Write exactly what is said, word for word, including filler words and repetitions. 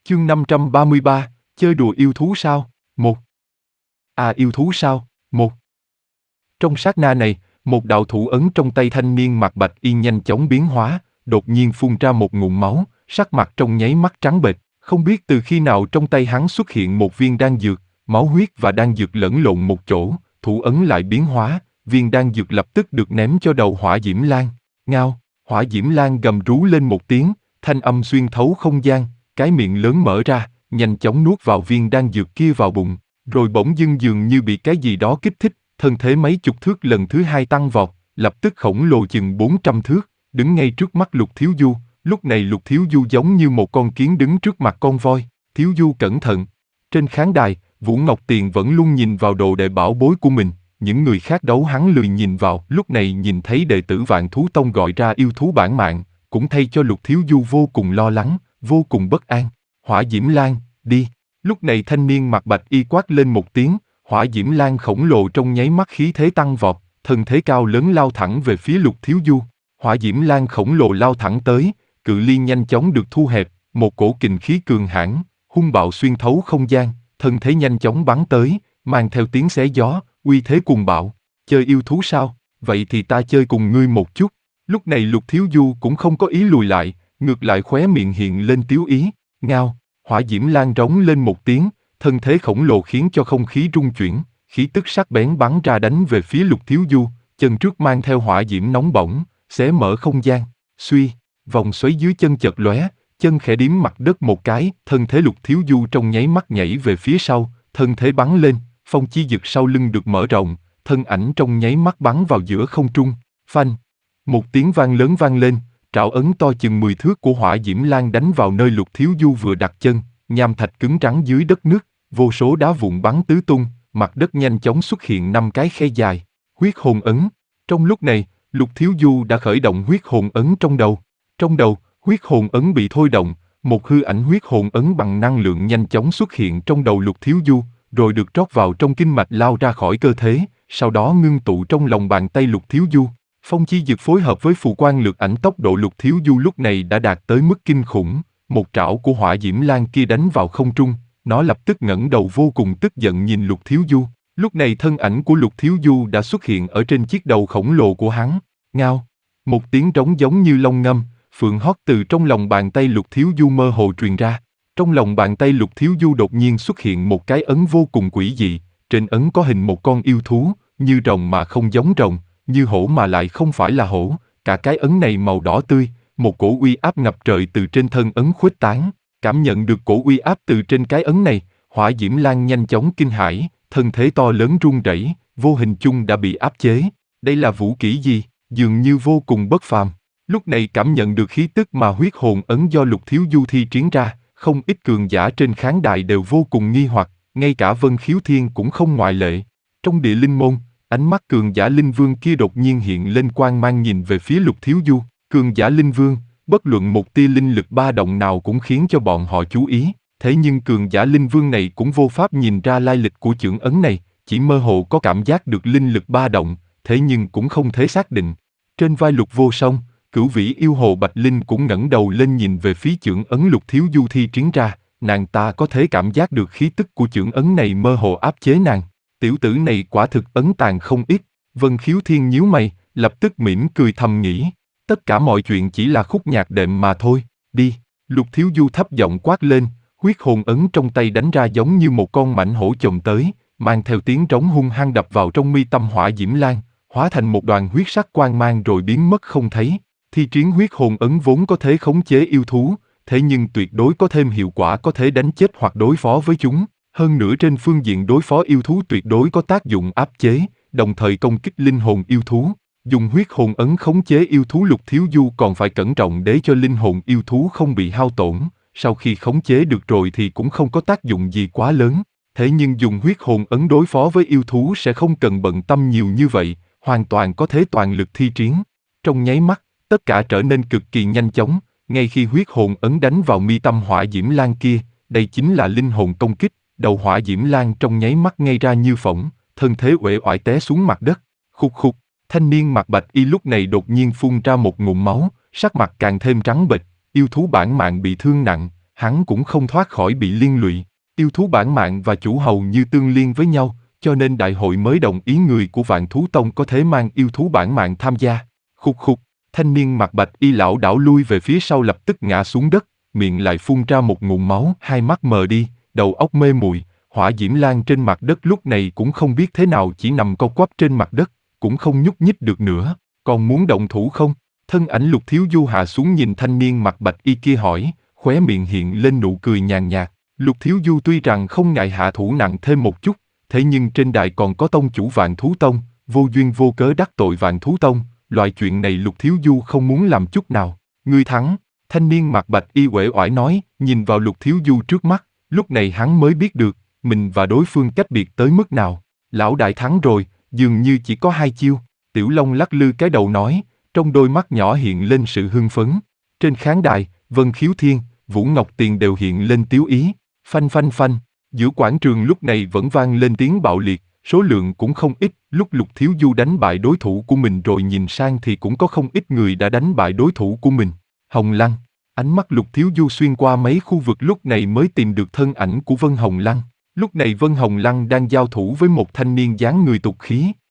Chương năm trăm ba mươi ba, chơi đùa yêu thú sao? Một. À yêu thú sao? Một. Trong sát na này, một đạo thủ ấn trong tay thanh niên mặc bạch y nhanh chóng biến hóa, đột nhiên phun ra một ngụm máu, sắc mặt trong nháy mắt trắng bệch, không biết từ khi nào trong tay hắn xuất hiện một viên đan dược, máu huyết và đan dược lẫn lộn một chỗ, thủ ấn lại biến hóa, viên đan dược lập tức được ném cho đầu Hỏa Diễm Lan. Ngao, Hỏa Diễm Lan gầm rú lên một tiếng, thanh âm xuyên thấu không gian, cái miệng lớn mở ra, nhanh chóng nuốt vào viên đan dược kia vào bụng, rồi bỗng dưng dường như bị cái gì đó kích thích, thân thế mấy chục thước lần thứ hai tăng vọt, lập tức khổng lồ chừng bốn trăm thước, đứng ngay trước mắt Lục Thiếu Du. Lúc này Lục Thiếu Du giống như một con kiến đứng trước mặt con voi. Thiếu Du cẩn thận. Trên khán đài, Vũ Ngọc Tiền vẫn luôn nhìn vào đồ đệ bảo bối của mình, những người khác đấu hắn lười nhìn vào. Lúc này nhìn thấy đệ tử Vạn Thú Tông gọi ra yêu thú bản mạng, cũng thay cho Lục Thiếu Du vô cùng lo lắng, vô cùng bất an. Hỏa Diễm Lan, đi. Lúc này thanh niên mặc bạch y quát lên một tiếng, Hỏa Diễm Lan khổng lồ trong nháy mắt khí thế tăng vọt, thân thế cao lớn lao thẳng về phía Lục Thiếu Du. Hỏa Diễm Lan khổng lồ lao thẳng tới, cự ly nhanh chóng được thu hẹp, một cổ kình khí cường hãn, hung bạo xuyên thấu không gian, thân thế nhanh chóng bắn tới, mang theo tiếng xé gió, uy thế cuồng bạo. Chơi yêu thú sao? Vậy thì ta chơi cùng ngươi một chút. Lúc này Lục Thiếu Du cũng không có ý lùi lại, ngược lại khóe miệng hiện lên tiếu ý. Ngao, Hỏa Diễm Lan rống lên một tiếng, thân thế khổng lồ khiến cho không khí rung chuyển, khí tức sắc bén bắn ra đánh về phía Lục Thiếu Du, chân trước mang theo hỏa diễm nóng bỏng, xé mở không gian. Suy, vòng xoáy dưới chân chợt lóe, chân khẽ điếm mặt đất một cái, thân thế Lục Thiếu Du trong nháy mắt nhảy về phía sau, thân thế bắn lên, phong chi dực sau lưng được mở rộng, thân ảnh trong nháy mắt bắn vào giữa không trung. Phanh, một tiếng vang lớn vang lên, trảo ấn to chừng mười thước của Hỏa Diễm Lan đánh vào nơi Lục Thiếu Du vừa đặt chân, nham thạch cứng rắn dưới đất nước, vô số đá vụn bắn tứ tung, mặt đất nhanh chóng xuất hiện năm cái khe dài. Huyết hồn ấn. Trong lúc này, Lục Thiếu Du đã khởi động huyết hồn ấn trong đầu. Trong đầu, huyết hồn ấn bị thôi động, một hư ảnh huyết hồn ấn bằng năng lượng nhanh chóng xuất hiện trong đầu Lục Thiếu Du, rồi được trót vào trong kinh mạch lao ra khỏi cơ thể, sau đó ngưng tụ trong lòng bàn tay Lục Thiếu Du. Phong chi dực phối hợp với phù quan lược ảnh, tốc độ Lục Thiếu Du lúc này đã đạt tới mức kinh khủng. Một trảo của Hỏa Diễm Lan kia đánh vào không trung, nó lập tức ngẩng đầu vô cùng tức giận nhìn Lục Thiếu Du. Lúc này thân ảnh của Lục Thiếu Du đã xuất hiện ở trên chiếc đầu khổng lồ của hắn. Ngao, một tiếng trống giống như long ngâm, phượng hót từ trong lòng bàn tay Lục Thiếu Du mơ hồ truyền ra. Trong lòng bàn tay Lục Thiếu Du đột nhiên xuất hiện một cái ấn vô cùng quỷ dị, trên ấn có hình một con yêu thú, như rồng mà không giống rồng, như hổ mà lại không phải là hổ, cả cái ấn này màu đỏ tươi, một cổ uy áp ngập trời từ trên thân ấn khuếch tán. Cảm nhận được cổ uy áp từ trên cái ấn này, Hỏa Diễm Lan nhanh chóng kinh hãi, thân thế to lớn run rẩy, vô hình chung đã bị áp chế. Đây là vũ kỹ gì? Dường như vô cùng bất phàm. Lúc này cảm nhận được khí tức mà huyết hồn ấn do Lục Thiếu Du thi triển ra, không ít cường giả trên khán đài đều vô cùng nghi hoặc, ngay cả Vân Khiếu Thiên cũng không ngoại lệ. Trong địa linh môn, ánh mắt cường giả linh vương kia đột nhiên hiện lên quang mang nhìn về phía Lục Thiếu Du. Cường giả linh vương, bất luận một tia linh lực ba động nào cũng khiến cho bọn họ chú ý, thế nhưng cường giả linh vương này cũng vô pháp nhìn ra lai lịch của chưởng ấn này, chỉ mơ hồ có cảm giác được linh lực ba động, thế nhưng cũng không thể xác định. Trên vai Lục Vô Song, Cửu Vĩ yêu hồ Bạch Linh cũng ngẩng đầu lên nhìn về phía chưởng ấn Lục Thiếu Du thi triển ra, nàng ta có thể cảm giác được khí tức của chưởng ấn này mơ hồ áp chế nàng. Tiểu tử này quả thực ấn tàng không ít. Vân Khiếu Thiên nhíu mày, lập tức mỉm cười thầm nghĩ, tất cả mọi chuyện chỉ là khúc nhạc đệm mà thôi. Đi. Lục Thiếu Du thấp giọng quát lên, huyết hồn ấn trong tay đánh ra giống như một con mãnh hổ chồm tới, mang theo tiếng trống hung hăng đập vào trong mi tâm Hỏa Diễm Lan, hóa thành một đoàn huyết sắc quang mang rồi biến mất không thấy. Thi triển huyết hồn ấn vốn có thể khống chế yêu thú, thế nhưng tuyệt đối có thêm hiệu quả có thể đánh chết hoặc đối phó với chúng. Hơn nữa trên phương diện đối phó yêu thú tuyệt đối có tác dụng áp chế, đồng thời công kích linh hồn yêu thú. Dùng huyết hồn ấn khống chế yêu thú Lục Thiếu Du còn phải cẩn trọng để cho linh hồn yêu thú không bị hao tổn, sau khi khống chế được rồi thì cũng không có tác dụng gì quá lớn. Thế nhưng dùng huyết hồn ấn đối phó với yêu thú sẽ không cần bận tâm nhiều như vậy, hoàn toàn có thể toàn lực thi triển. Trong nháy mắt, tất cả trở nên cực kỳ nhanh chóng, ngay khi huyết hồn ấn đánh vào mi tâm Hỏa Diễm Lan kia, đây chính là linh hồn công kích, đầu Hỏa Diễm Lan trong nháy mắt ngay ra như phỏng, thân thế uể oải té xuống mặt đất. Khục khục. Thanh niên mặc bạch y lúc này đột nhiên phun ra một ngụm máu, sắc mặt càng thêm trắng bệch, yêu thú bản mạng bị thương nặng, hắn cũng không thoát khỏi bị liên lụy. Yêu thú bản mạng và chủ hầu như tương liên với nhau, cho nên đại hội mới đồng ý người của Vạn Thú Tông có thể mang yêu thú bản mạng tham gia. Khục khục, thanh niên mặc bạch y lão đảo lui về phía sau lập tức ngã xuống đất, miệng lại phun ra một ngụm máu, hai mắt mờ đi, đầu óc mê muội. Hỏa diễm lan trên mặt đất lúc này cũng không biết thế nào chỉ nằm co quắp trên mặt đất, cũng không nhúc nhích được nữa. Còn muốn động thủ không? Thân ảnh Lục Thiếu Du hạ xuống nhìn thanh niên mặc bạch y kia hỏi, khóe miệng hiện lên nụ cười nhàn nhạt. Lục Thiếu Du tuy rằng không ngại hạ thủ nặng thêm một chút, thế nhưng trên đài còn có tông chủ Vạn Thú Tông, vô duyên vô cớ đắc tội Vạn Thú Tông, loại chuyện này Lục Thiếu Du không muốn làm chút nào. Ngươi thắng, thanh niên mặc bạch y uể oải nói, nhìn vào Lục Thiếu Du trước mắt, lúc này hắn mới biết được, mình và đối phương cách biệt tới mức nào. Lão đại thắng rồi, dường như chỉ có hai chiêu. Tiểu Long lắc lư cái đầu nói, trong đôi mắt nhỏ hiện lên sự hưng phấn. Trên khán đài, Vân Khiếu Thiên, Vũ Ngọc Tiền đều hiện lên tiếu ý. Phanh phanh phanh, giữa quảng trường lúc này vẫn vang lên tiếng bạo liệt, số lượng cũng không ít. Lúc Lục Thiếu Du đánh bại đối thủ của mình rồi nhìn sang thì cũng có không ít người đã đánh bại đối thủ của mình. Hồng Lăng, ánh mắt Lục Thiếu Du xuyên qua mấy khu vực lúc này mới tìm được thân ảnh của Vân Hồng Lăng. Lúc này Vân Hồng Lăng đang giao thủ với một thanh niên dáng người tục khí.